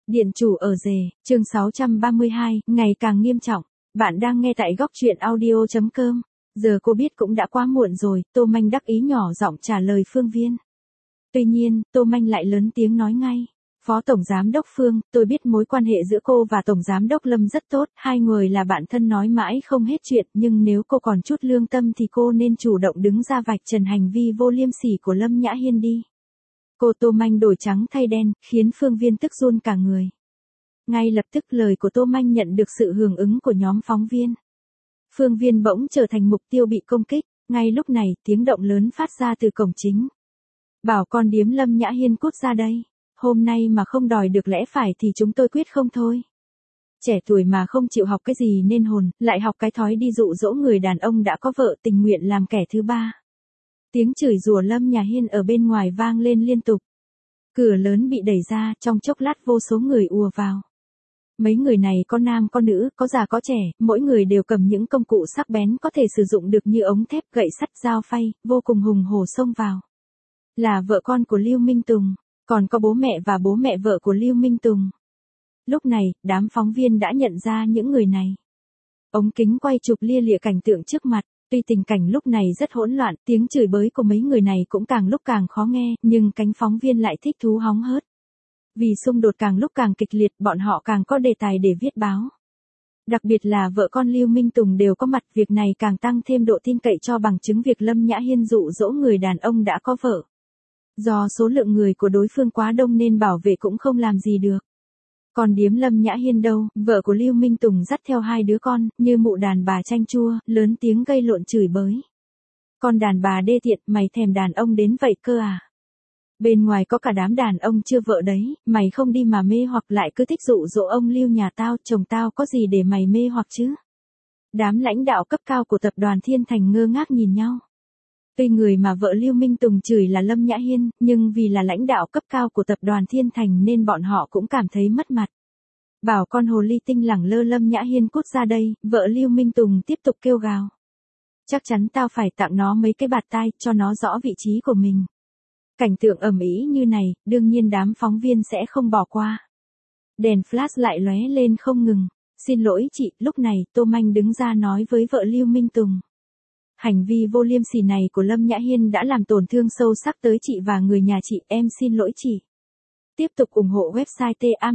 Điện chủ ở rể, chương 632, ngày càng nghiêm trọng. Bạn đang nghe tại góc truyện audio.com. Giờ cô biết cũng đã quá muộn rồi, Tô Manh đắc ý nhỏ giọng trả lời Phương Viên. Tuy nhiên, Tô Manh lại lớn tiếng nói ngay. Phó Tổng Giám đốc Phương, tôi biết mối quan hệ giữa cô và Tổng Giám đốc Lâm rất tốt, hai người là bạn thân nói mãi không hết chuyện, nhưng nếu cô còn chút lương tâm thì cô nên chủ động đứng ra vạch trần hành vi vô liêm sỉ của Lâm Nhã Hiên đi. Cô Tô Manh đổi trắng thay đen, khiến Phương Viên tức run cả người. Ngay lập tức lời của Tô Manh nhận được sự hưởng ứng của nhóm phóng viên. Phương Viên bỗng trở thành mục tiêu bị công kích, ngay lúc này tiếng động lớn phát ra từ cổng chính. Bảo con điếm Lâm Nhã Hiên cút ra đây, hôm nay mà không đòi được lẽ phải thì chúng tôi quyết không thôi. Trẻ tuổi mà không chịu học cái gì nên hồn, lại học cái thói đi dụ dỗ người đàn ông đã có vợ tình nguyện làm kẻ thứ ba. Tiếng chửi rủa Lâm Nhã Hiên ở bên ngoài vang lên liên tục. Cửa lớn bị đẩy ra, trong chốc lát vô số người ùa vào. Mấy người này có nam có nữ, có già có trẻ, mỗi người đều cầm những công cụ sắc bén có thể sử dụng được như ống thép, gậy sắt, dao phay, vô cùng hùng hổ xông vào. Là vợ con của Lưu Minh Tùng, còn có bố mẹ và bố mẹ vợ của Lưu Minh Tùng. Lúc này, đám phóng viên đã nhận ra những người này. Ống kính quay chụp lia lịa cảnh tượng trước mặt. Tuy tình cảnh lúc này rất hỗn loạn, tiếng chửi bới của mấy người này cũng càng lúc càng khó nghe, nhưng cánh phóng viên lại thích thú hóng hớt. Vì xung đột càng lúc càng kịch liệt, bọn họ càng có đề tài để viết báo. Đặc biệt là vợ con Lưu Minh Tùng đều có mặt, việc này càng tăng thêm độ tin cậy cho bằng chứng việc Lâm Nhã Hiên dụ dỗ người đàn ông đã có vợ. Do số lượng người của đối phương quá đông nên bảo vệ cũng không làm gì được. Còn điếm Lâm Nhã Hiên đâu, vợ của Lưu Minh Tùng dắt theo hai đứa con, như mụ đàn bà chanh chua, lớn tiếng gây lộn chửi bới. Con đàn bà đê tiện, mày thèm đàn ông đến vậy cơ à? Bên ngoài có cả đám đàn ông chưa vợ đấy, mày không đi mà mê hoặc lại cứ thích dụ dỗ ông Lưu nhà tao, chồng tao có gì để mày mê hoặc chứ? Đám lãnh đạo cấp cao của tập đoàn Thiên Thành ngơ ngác nhìn nhau. Tuy người mà vợ Lưu Minh Tùng chửi là Lâm Nhã Hiên, nhưng vì là lãnh đạo cấp cao của tập đoàn Thiên Thành nên bọn họ cũng cảm thấy mất mặt. Bảo con hồ ly tinh lẳng lơ Lâm Nhã Hiên cút ra đây, vợ Lưu Minh Tùng tiếp tục kêu gào. Chắc chắn tao phải tặng nó mấy cái bạt tai, cho nó rõ vị trí của mình. Cảnh tượng ầm ĩ như này, đương nhiên đám phóng viên sẽ không bỏ qua. Đèn flash lại lóe lên không ngừng. Xin lỗi chị, lúc này Tô Manh đứng ra nói với vợ Lưu Minh Tùng. Hành vi vô liêm sỉ này của Lâm Nhã Hiên đã làm tổn thương sâu sắc tới chị và người nhà chị, em xin lỗi chị. Tiếp tục ủng hộ website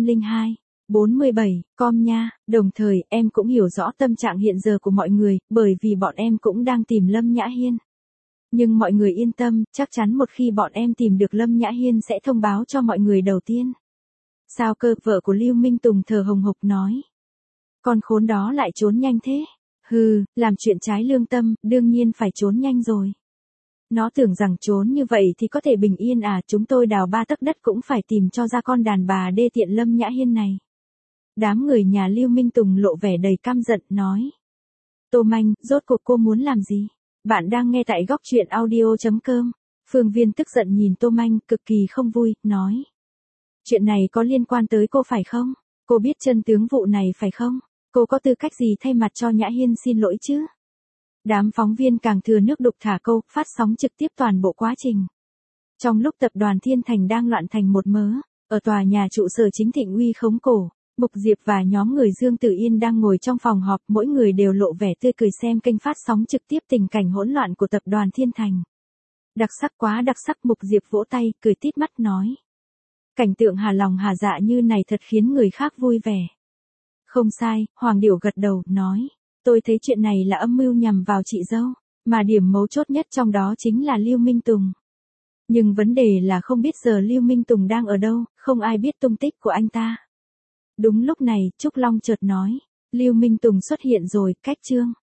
tamlinh247.com nha, đồng thời em cũng hiểu rõ tâm trạng hiện giờ của mọi người, bởi vì bọn em cũng đang tìm Lâm Nhã Hiên. Nhưng mọi người yên tâm, chắc chắn một khi bọn em tìm được Lâm Nhã Hiên sẽ thông báo cho mọi người đầu tiên. Sao cơ, vợ của Lưu Minh Tùng thở hồng hộc nói. Con khốn đó lại trốn nhanh thế. Hừ, làm chuyện trái lương tâm, đương nhiên phải trốn nhanh rồi. Nó tưởng rằng trốn như vậy thì có thể bình yên à, chúng tôi đào 3 tấc đất cũng phải tìm cho ra con đàn bà đê tiện Lâm Nhã Hiên này. Đám người nhà Lưu Minh Tùng lộ vẻ đầy căm giận, nói. Tô Manh, rốt cuộc cô muốn làm gì? Bạn đang nghe tại góc truyện audio.com. Phương Viên tức giận nhìn Tô Manh, cực kỳ không vui, nói. Chuyện này có liên quan tới cô phải không? Cô biết chân tướng vụ này phải không? Cô có tư cách gì thay mặt cho Nhã Hiên xin lỗi chứ? Đám phóng viên càng thừa nước đục thả câu, phát sóng trực tiếp toàn bộ quá trình. Trong lúc tập đoàn Thiên Thành đang loạn thành một mớ, ở tòa nhà trụ sở chính Thịnh Uy khống cổ, Mục Diệp và nhóm người Dương Tử Yên đang ngồi trong phòng họp, mỗi người đều lộ vẻ tươi cười xem kênh phát sóng trực tiếp tình cảnh hỗn loạn của tập đoàn Thiên Thành. Đặc sắc quá đặc sắc, Mục Diệp vỗ tay, cười tít mắt nói. Cảnh tượng hà lòng hà dạ như này thật khiến người khác vui vẻ. Không sai, Hoàng Điểu gật đầu, nói. Tôi thấy chuyện này là âm mưu nhằm vào chị dâu, mà điểm mấu chốt nhất trong đó chính là Lưu Minh Tùng. Nhưng vấn đề là không biết giờ Lưu Minh Tùng đang ở đâu, không ai biết tung tích của anh ta. Đúng lúc này, Trúc Long chợt nói. Lưu Minh Tùng xuất hiện rồi, cách chương.